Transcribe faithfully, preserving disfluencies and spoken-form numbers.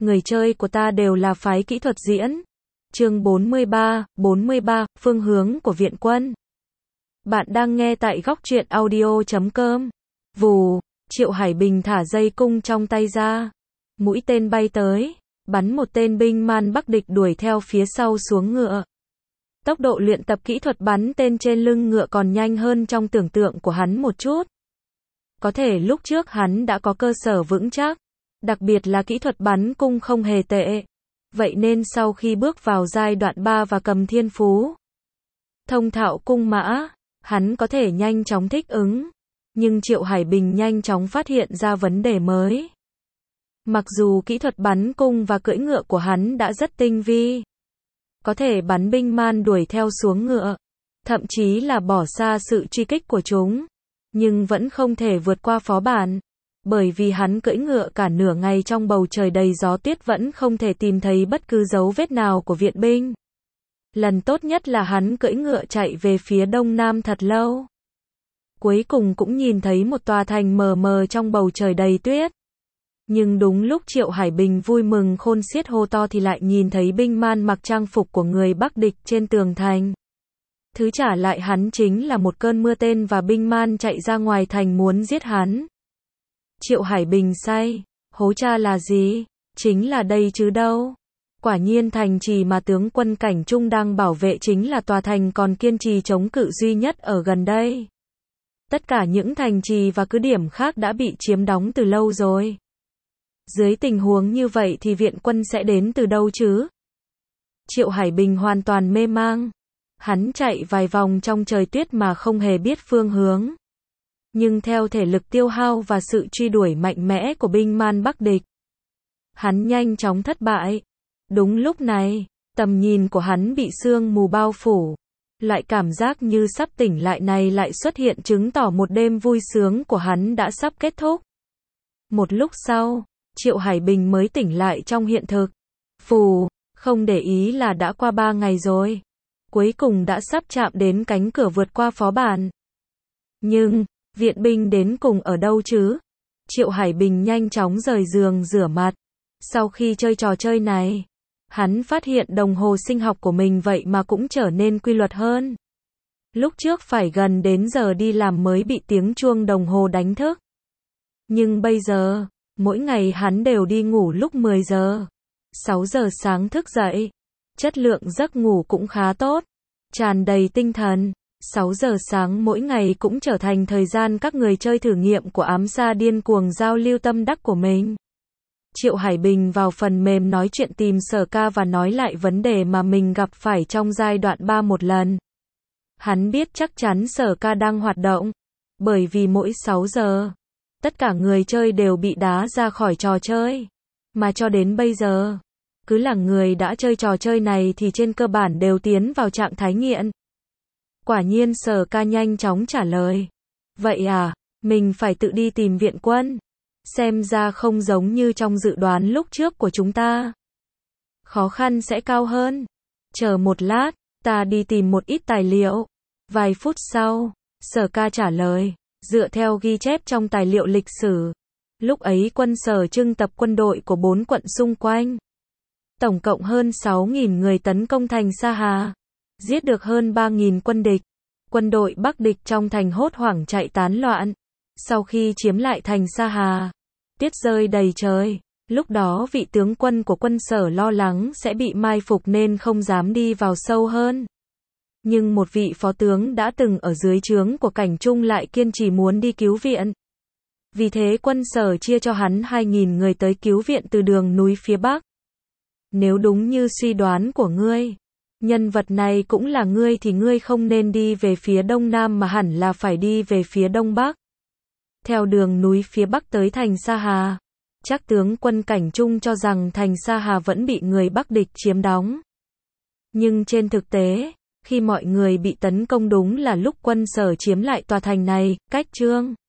người chơi của ta đều là phái kỹ thuật diễn. Chương bốn mươi ba, bốn mươi ba, phương hướng của viện quân. Bạn đang nghe tại góc truyện audio chấm com. Vù, Triệu Hải Bình thả dây cung trong tay ra. Mũi tên bay tới, bắn một tên binh man Bắc địch đuổi theo phía sau xuống ngựa. Tốc độ luyện tập kỹ thuật bắn tên trên lưng ngựa còn nhanh hơn trong tưởng tượng của hắn một chút. Có thể lúc trước hắn đã có cơ sở vững chắc, đặc biệt là kỹ thuật bắn cung không hề tệ. Vậy nên sau khi bước vào giai đoạn ba và cầm thiên phú, thông thạo cung mã, hắn có thể nhanh chóng thích ứng. Nhưng Triệu Hải Bình nhanh chóng phát hiện ra vấn đề mới. Mặc dù kỹ thuật bắn cung và cưỡi ngựa của hắn đã rất tinh vi, có thể bắn binh man đuổi theo xuống ngựa, thậm chí là bỏ xa sự truy kích của chúng, nhưng vẫn không thể vượt qua phó bản. Bởi vì hắn cưỡi ngựa cả nửa ngày trong bầu trời đầy gió tuyết vẫn không thể tìm thấy bất cứ dấu vết nào của viện binh. Lần tốt nhất là hắn cưỡi ngựa chạy về phía đông nam thật lâu. Cuối cùng cũng nhìn thấy một tòa thành mờ mờ trong bầu trời đầy tuyết. Nhưng đúng lúc Triệu Hải Bình vui mừng khôn xiết hô to thì lại nhìn thấy binh man mặc trang phục của người Bắc địch trên tường thành. Thứ trả lại hắn chính là một cơn mưa tên và binh man chạy ra ngoài thành muốn giết hắn. Triệu Hải Bình say, hố cha là gì? Chính là đây chứ đâu. Quả nhiên thành trì mà tướng quân Cảnh Trung đang bảo vệ chính là tòa thành còn kiên trì chống cự duy nhất ở gần đây. Tất cả những thành trì và cứ điểm khác đã bị chiếm đóng từ lâu rồi. Dưới tình huống như vậy thì viện quân sẽ đến từ đâu chứ? Triệu Hải Bình hoàn toàn mê mang. Hắn chạy vài vòng trong trời tuyết mà không hề biết phương hướng. Nhưng theo thể lực tiêu hao và sự truy đuổi mạnh mẽ của binh man Bắc địch, hắn nhanh chóng thất bại. Đúng lúc này, tầm nhìn của hắn bị sương mù bao phủ. Loại cảm giác như sắp tỉnh lại này lại xuất hiện chứng tỏ một đêm vui sướng của hắn đã sắp kết thúc. Một lúc sau, Triệu Hải Bình mới tỉnh lại trong hiện thực. Phù, không để ý là đã qua ba ngày rồi. Cuối cùng đã sắp chạm đến cánh cửa vượt qua phó bản. Nhưng, viện binh đến cùng ở đâu chứ? Triệu Hải Bình nhanh chóng rời giường rửa mặt. Sau khi chơi trò chơi này, hắn phát hiện đồng hồ sinh học của mình vậy mà cũng trở nên quy luật hơn. Lúc trước phải gần đến giờ đi làm mới bị tiếng chuông đồng hồ đánh thức. Nhưng bây giờ, mỗi ngày hắn đều đi ngủ lúc mười giờ. sáu giờ sáng thức dậy. Chất lượng giấc ngủ cũng khá tốt. Tràn đầy tinh thần. sáu giờ sáng mỗi ngày cũng trở thành thời gian các người chơi thử nghiệm của ám sa điên cuồng giao lưu tâm đắc của mình. Triệu Hải Bình vào phần mềm nói chuyện tìm Sở Ca và nói lại vấn đề mà mình gặp phải trong giai đoạn ba một lần. Hắn biết chắc chắn Sở Ca đang hoạt động. Bởi vì mỗi sáu giờ, tất cả người chơi đều bị đá ra khỏi trò chơi. Mà cho đến bây giờ, cứ là người đã chơi trò chơi này thì trên cơ bản đều tiến vào trạng thái nghiện. Quả nhiên Sở Ca nhanh chóng trả lời. Vậy à, mình phải tự đi tìm viện quân. Xem ra không giống như trong dự đoán lúc trước của chúng ta. Khó khăn sẽ cao hơn. Chờ một lát, ta đi tìm một ít tài liệu. Vài phút sau, Sở Ca trả lời, dựa theo ghi chép trong tài liệu lịch sử. Lúc ấy quân Sở trưng tập quân đội của bốn quận xung quanh. Tổng cộng hơn sáu nghìn người tấn công thành Sa Hà. Giết được hơn ba nghìn quân địch. Quân đội Bắc địch trong thành hốt hoảng chạy tán loạn. Sau khi chiếm lại thành Sa Hà, tuyết rơi đầy trời. Lúc đó vị tướng quân của quân Sở lo lắng sẽ bị mai phục nên không dám đi vào sâu hơn. Nhưng một vị phó tướng đã từng ở dưới trướng của Cảnh Trung lại kiên trì muốn đi cứu viện. Vì thế quân Sở chia cho hắn hai nghìn người tới cứu viện từ đường núi phía Bắc. Nếu đúng như suy đoán của ngươi, nhân vật này cũng là ngươi thì ngươi không nên đi về phía đông nam mà hẳn là phải đi về phía đông bắc. Theo đường núi phía bắc tới thành Sa Hà, chắc tướng quân Cảnh Trung cho rằng thành Sa Hà vẫn bị người Bắc địch chiếm đóng. Nhưng trên thực tế, khi mọi người bị tấn công đúng là lúc quân Sở chiếm lại tòa thành này, cách Trương